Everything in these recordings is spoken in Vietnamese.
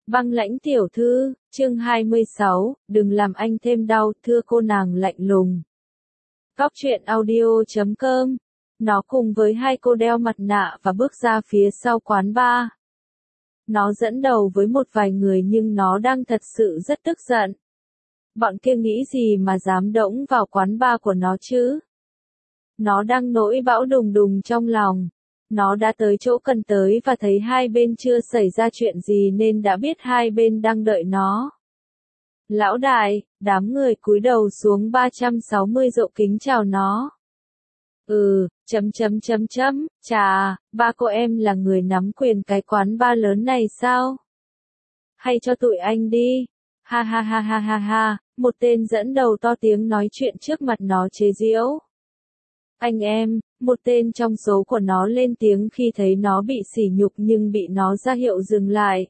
Băng Lãnh tiểu thư, chương 26, đừng làm anh thêm đau, thưa cô nàng lạnh lùng. Góc truyện audio.com. Nó cùng với hai cô đeo mặt nạ và bước ra phía sau quán bar. Nó dẫn đầu với một vài người nhưng nó đang thật sự rất tức giận. Bọn kia nghĩ gì mà dám đỗng vào quán bar của nó chứ? Nó đang nỗi bão đùng đùng trong lòng. Nó đã tới chỗ cần tới và thấy hai bên chưa xảy ra chuyện gì nên đã biết hai bên đang đợi nó. Lão đại, đám người cúi đầu xuống 360 độ kính chào nó. Chà, ba cô em là người nắm quyền cái quán bar lớn này sao? Hay cho tụi anh đi. Ha, một tên dẫn đầu to tiếng nói chuyện trước mặt nó chế giễu. Anh em, một tên trong số của nó lên tiếng khi thấy nó bị sỉ nhục nhưng bị nó ra hiệu dừng lại.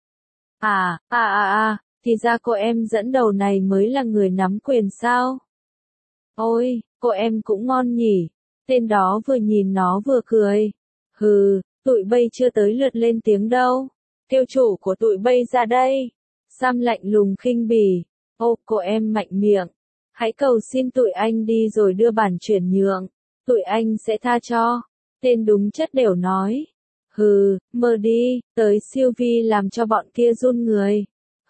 Thì ra cô em dẫn đầu này mới là người nắm quyền sao? Ôi, cô em cũng ngon nhỉ. Tên đó vừa nhìn nó vừa cười. Tụi bay chưa tới lượt lên tiếng đâu. Kêu chủ của tụi bay ra đây. Sam lạnh lùng khinh bỉ. Ô, cô em mạnh miệng. Hãy cầu xin tụi anh đi rồi đưa bản chuyển nhượng. Tụi anh sẽ tha cho. Tên đúng chất đều nói. Mơ đi, tới siêu vi làm cho bọn kia run người.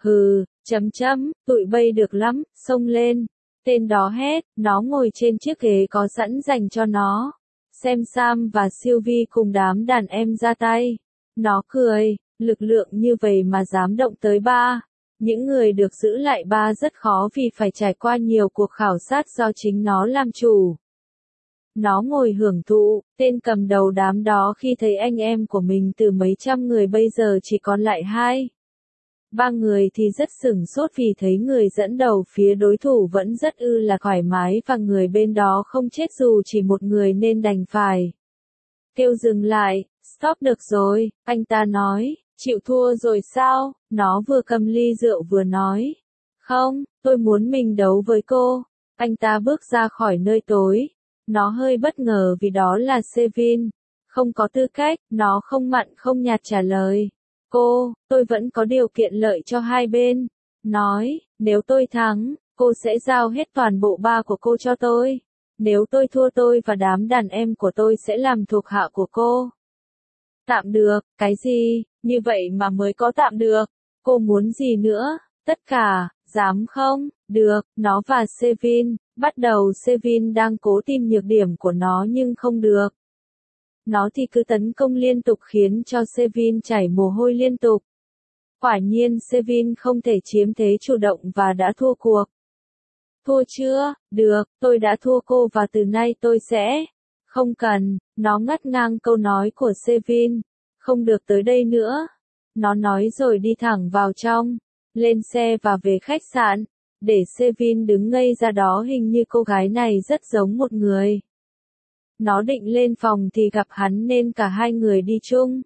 Tụi bay được lắm, xông lên. Tên đó hét, nó ngồi trên chiếc ghế có sẵn dành cho nó. Xem Sam và Sylvie cùng đám đàn em ra tay. Nó cười, lực lượng như vậy mà dám động tới ba. Những người được giữ lại ba rất khó vì phải trải qua nhiều cuộc khảo sát do chính nó làm chủ. Nó ngồi hưởng thụ, tên cầm đầu đám đó khi thấy anh em của mình từ mấy trăm người bây giờ chỉ còn lại 2-3 người thì rất sửng sốt vì thấy người dẫn đầu phía đối thủ vẫn rất là thoải mái và người bên đó không chết dù chỉ một người nên đành phải kêu dừng lại. Stop được rồi, anh ta nói, chịu thua rồi sao? Nó vừa cầm ly rượu vừa nói. Không, tôi muốn mình đấu với cô. Anh ta bước ra khỏi nơi tối. Nó hơi bất ngờ vì đó là Sevin. Không có tư cách, nó không mặn không nhạt trả lời. Tôi vẫn có điều kiện lợi cho hai bên. Nói, nếu tôi thắng, cô sẽ giao hết toàn bộ ba của cô cho tôi. Nếu tôi thua tôi và đám đàn em của tôi sẽ làm thuộc hạ của cô. Tạm được, cái gì, như vậy mà mới có tạm được. Cô muốn gì nữa, tất cả, dám không? Được, nó và Sevin. Bắt đầu Sevin đang cố tìm nhược điểm của nó nhưng không được. Nó thì cứ tấn công liên tục khiến cho Sevin chảy mồ hôi liên tục. Quả nhiên Sevin không thể chiếm thế chủ động và đã thua cuộc. Thua chưa? Được, tôi đã thua cô và từ nay tôi sẽ... Không cần, nó ngắt ngang câu nói của Sevin. Không được tới đây nữa. Nó nói rồi đi thẳng vào trong. Lên xe và về khách sạn. Để Sevin đứng ngây ra đó hình như cô gái này rất giống một người. Nó định lên phòng thì gặp hắn nên cả hai người đi chung.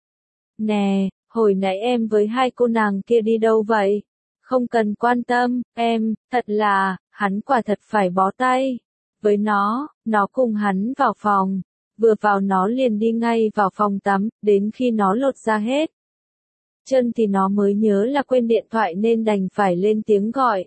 Nè, hồi nãy em với hai cô nàng kia đi đâu vậy? Không cần quan tâm, em, thật là, hắn quả thật phải bó tay. Với nó cùng hắn vào phòng. Vừa vào nó liền đi ngay vào phòng tắm, đến khi nó lột ra hết chân thì nó mới nhớ là quên điện thoại nên đành phải lên tiếng gọi.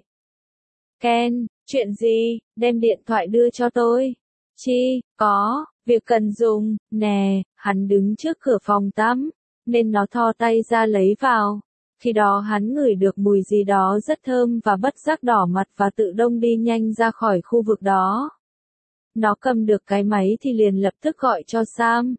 Ken, chuyện gì, đem điện thoại đưa cho tôi. Chi, có, việc cần dùng, nè, hắn đứng trước cửa phòng tắm, nên nó thò tay ra lấy vào. Khi đó hắn ngửi được mùi gì đó rất thơm và bất giác đỏ mặt và tự động đi nhanh ra khỏi khu vực đó. Nó cầm được cái máy thì liền lập tức gọi cho Sam.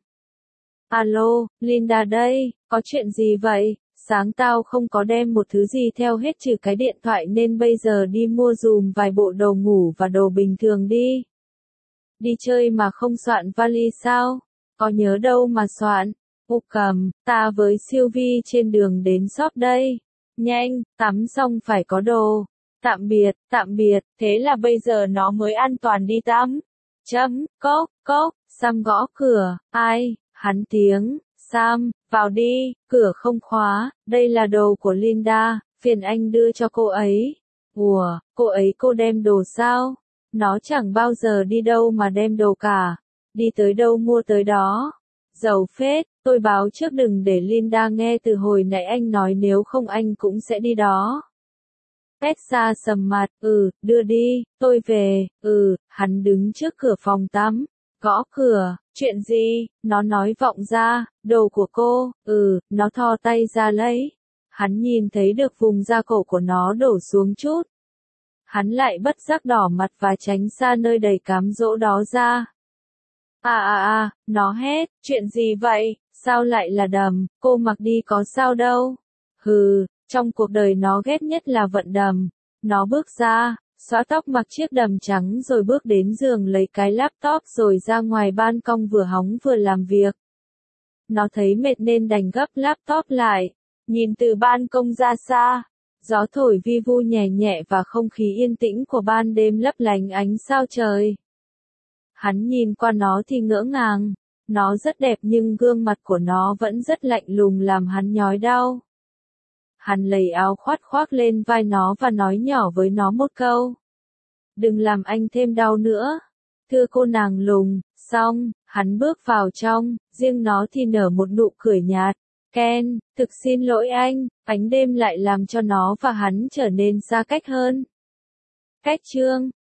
Alo, Linda đây, có chuyện gì vậy? Sáng tao không có đem một thứ gì theo hết trừ cái điện thoại nên bây giờ đi mua dùm vài bộ đồ ngủ và đồ bình thường đi. Đi chơi mà không soạn vali sao? Có nhớ đâu mà soạn. Cầm, ta với Sylvie trên đường đến shop đây. Nhanh, tắm xong phải có đồ. Tạm biệt, thế là bây giờ nó mới an toàn đi tắm. Cốc, Sam gõ cửa, ai, hắn tiếng, Sam, vào đi, cửa không khóa, đây là đồ của Linda, phiền anh đưa cho cô ấy. Ủa, cô đem đồ sao? Nó chẳng bao giờ đi đâu mà đem đồ cả, đi tới đâu mua tới đó. Giàu phết, Tôi báo trước đừng để Linda nghe từ hồi nãy anh nói nếu không anh cũng sẽ đi đó. Petra sầm mặt, đưa đi, tôi về, hắn đứng trước cửa phòng tắm, gõ cửa, chuyện gì, nó nói vọng ra, đồ của cô, nó thò tay ra lấy. Hắn nhìn thấy được vùng da cổ của nó đổ xuống chút. Hắn lại bất giác đỏ mặt và tránh xa nơi đầy cám dỗ đó ra. Nó hét, chuyện gì vậy, sao lại là đầm, cô mặc đi có sao đâu. Trong cuộc đời nó ghét nhất là vận đầm. Nó bước ra, xõa tóc mặc chiếc đầm trắng rồi bước đến giường lấy cái laptop rồi ra ngoài ban công vừa hóng vừa làm việc. Nó thấy mệt nên đành gấp laptop lại, nhìn từ ban công ra xa. Gió thổi vi vu nhẹ nhẹ và không khí yên tĩnh của ban đêm lấp lánh ánh sao trời. Hắn nhìn qua nó thì ngỡ ngàng. Nó rất đẹp nhưng gương mặt của nó vẫn rất lạnh lùng làm hắn nhói đau. Hắn lấy áo khoác khoác lên vai nó và nói nhỏ với nó một câu. Đừng làm anh thêm đau nữa. Thưa cô nàng lùng, xong, hắn bước vào trong, riêng nó thì nở một nụ cười nhạt. Ken, thực xin lỗi anh, ánh đêm lại làm cho nó và hắn trở nên xa cách hơn. Cách chương